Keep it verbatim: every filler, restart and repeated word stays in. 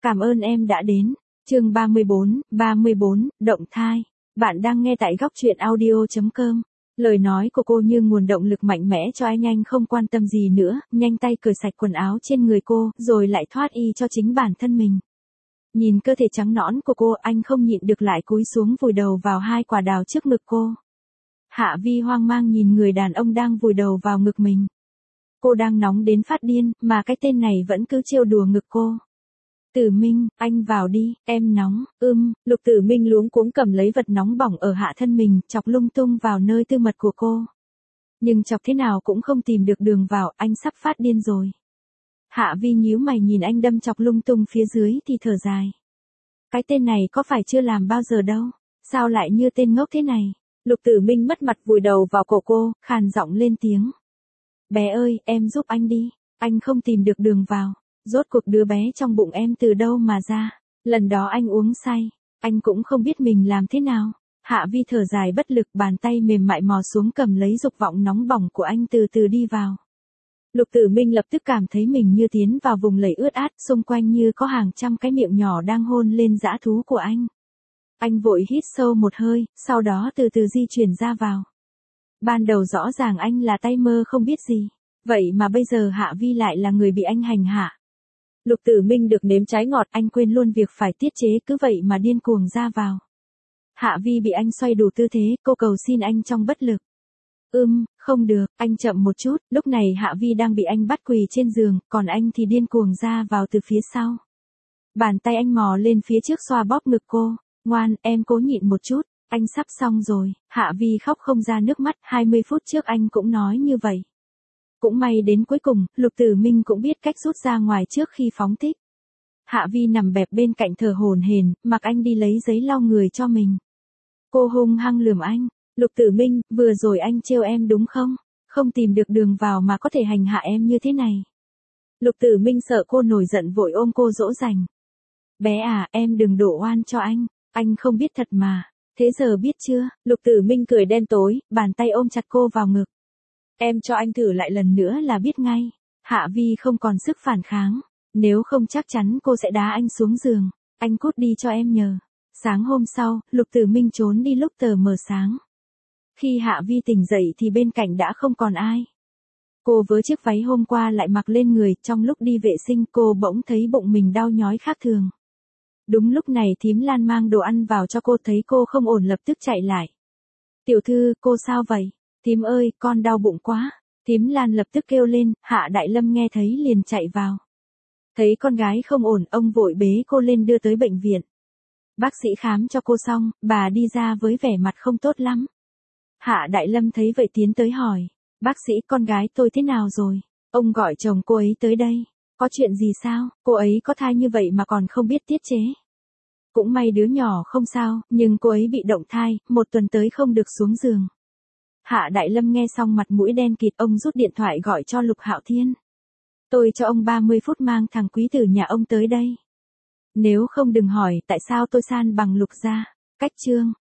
Cảm ơn em đã đến. Chương ba mươi bốn, ba mươi bốn, động thai. Bạn đang nghe tại góc truyện audio chấm com. Lời nói của cô như nguồn động lực mạnh mẽ cho anh anh không quan tâm gì nữa, nhanh tay cởi sạch quần áo trên người cô, rồi lại thoát y cho chính bản thân mình. Nhìn cơ thể trắng nõn của cô, anh không nhịn được lại cúi xuống vùi đầu vào hai quả đào trước ngực cô. Hạ Vi hoang mang nhìn người đàn ông đang vùi đầu vào ngực mình. Cô đang nóng đến phát điên, mà cái tên này vẫn cứ trêu đùa ngực cô. Tử Minh, anh vào đi, em nóng, ưm, Lục Tử Minh luống cuống cầm lấy vật nóng bỏng ở hạ thân mình, chọc lung tung vào nơi tư mật của cô. Nhưng chọc thế nào cũng không tìm được đường vào, anh sắp phát điên rồi. Hạ Vi nhíu mày nhìn anh đâm chọc lung tung phía dưới thì thở dài. Cái tên này có phải chưa làm bao giờ đâu, sao lại như tên ngốc thế này? Lục Tử Minh mất mặt vùi đầu vào cổ cô, khàn giọng lên tiếng. Bé ơi, em giúp anh đi, anh không tìm được đường vào. Rốt cuộc đứa bé trong bụng em từ đâu mà ra? Lần đó anh uống say, anh cũng không biết mình làm thế nào. Hạ Vi thở dài bất lực, bàn tay mềm mại mò xuống cầm lấy dục vọng nóng bỏng của anh từ từ đi vào. Lục Tử Minh lập tức cảm thấy mình như tiến vào vùng lầy ướt át, xung quanh như có hàng trăm cái miệng nhỏ đang hôn lên dã thú của anh. Anh vội hít sâu một hơi, sau đó từ từ di chuyển ra vào. Ban đầu rõ ràng anh là tay mơ không biết gì, vậy mà bây giờ Hạ Vi lại là người bị anh hành hạ. Lục Tử Minh được nếm trái ngọt, anh quên luôn việc phải tiết chế, cứ vậy mà điên cuồng ra vào. Hạ Vi bị anh xoay đủ tư thế, cô cầu xin anh trong bất lực. Ưm, không được, anh chậm một chút. Lúc này Hạ Vi đang bị anh bắt quỳ trên giường, còn anh thì điên cuồng ra vào từ phía sau. Bàn tay anh mò lên phía trước xoa bóp ngực cô. Ngoan, em cố nhịn một chút, anh sắp xong rồi. Hạ Vi khóc không ra nước mắt, hai mươi phút trước anh cũng nói như vậy. Cũng may đến cuối cùng, Lục Tử Minh cũng biết cách rút ra ngoài trước khi phóng thích. Hạ Vi nằm bẹp bên cạnh thở hổn hển, mặc anh đi lấy giấy lau người cho mình. Cô hung hăng lườm anh. Lục Tử Minh, vừa rồi anh trêu em đúng không? Không tìm được đường vào mà có thể hành hạ em như thế này. Lục Tử Minh sợ cô nổi giận vội ôm cô dỗ dành. Bé à, em đừng đổ oan cho anh. Anh không biết thật mà. Thế giờ biết chưa? Lục Tử Minh cười đen tối, bàn tay ôm chặt cô vào ngực. Em cho anh thử lại lần nữa là biết ngay. Hạ Vi không còn sức phản kháng. Nếu không chắc chắn cô sẽ đá anh xuống giường. Anh cút đi cho em nhờ. Sáng hôm sau, Lục Tử Minh trốn đi lúc tờ mờ sáng. Khi Hạ Vi tỉnh dậy thì bên cạnh đã không còn ai. Cô vớ chiếc váy hôm qua lại mặc lên người, trong lúc đi vệ sinh cô bỗng thấy bụng mình đau nhói khác thường. Đúng lúc này thím Lan mang đồ ăn vào cho cô, thấy cô không ổn lập tức chạy lại. Tiểu thư, cô sao vậy? Thím ơi, con đau bụng quá. Thím Lan lập tức kêu lên, Hạ Đại Lâm nghe thấy liền chạy vào. Thấy con gái không ổn, ông vội bế cô lên đưa tới bệnh viện. Bác sĩ khám cho cô xong, bà đi ra với vẻ mặt không tốt lắm. Hạ Đại Lâm thấy vậy tiến tới hỏi, bác sĩ, con gái tôi thế nào rồi? Ông gọi chồng cô ấy tới đây. Có chuyện gì sao? Cô ấy có thai như vậy mà còn không biết tiết chế. Cũng may đứa nhỏ không sao, nhưng cô ấy bị động thai, một tuần tới không được xuống giường. Hạ Đại Lâm nghe xong mặt mũi đen kịt, ông rút điện thoại gọi cho Lục Hạo Thiên. Tôi cho ông ba mươi phút mang thằng quý tử nhà ông tới đây. Nếu không đừng hỏi tại sao tôi san bằng Lục gia. Cách chương.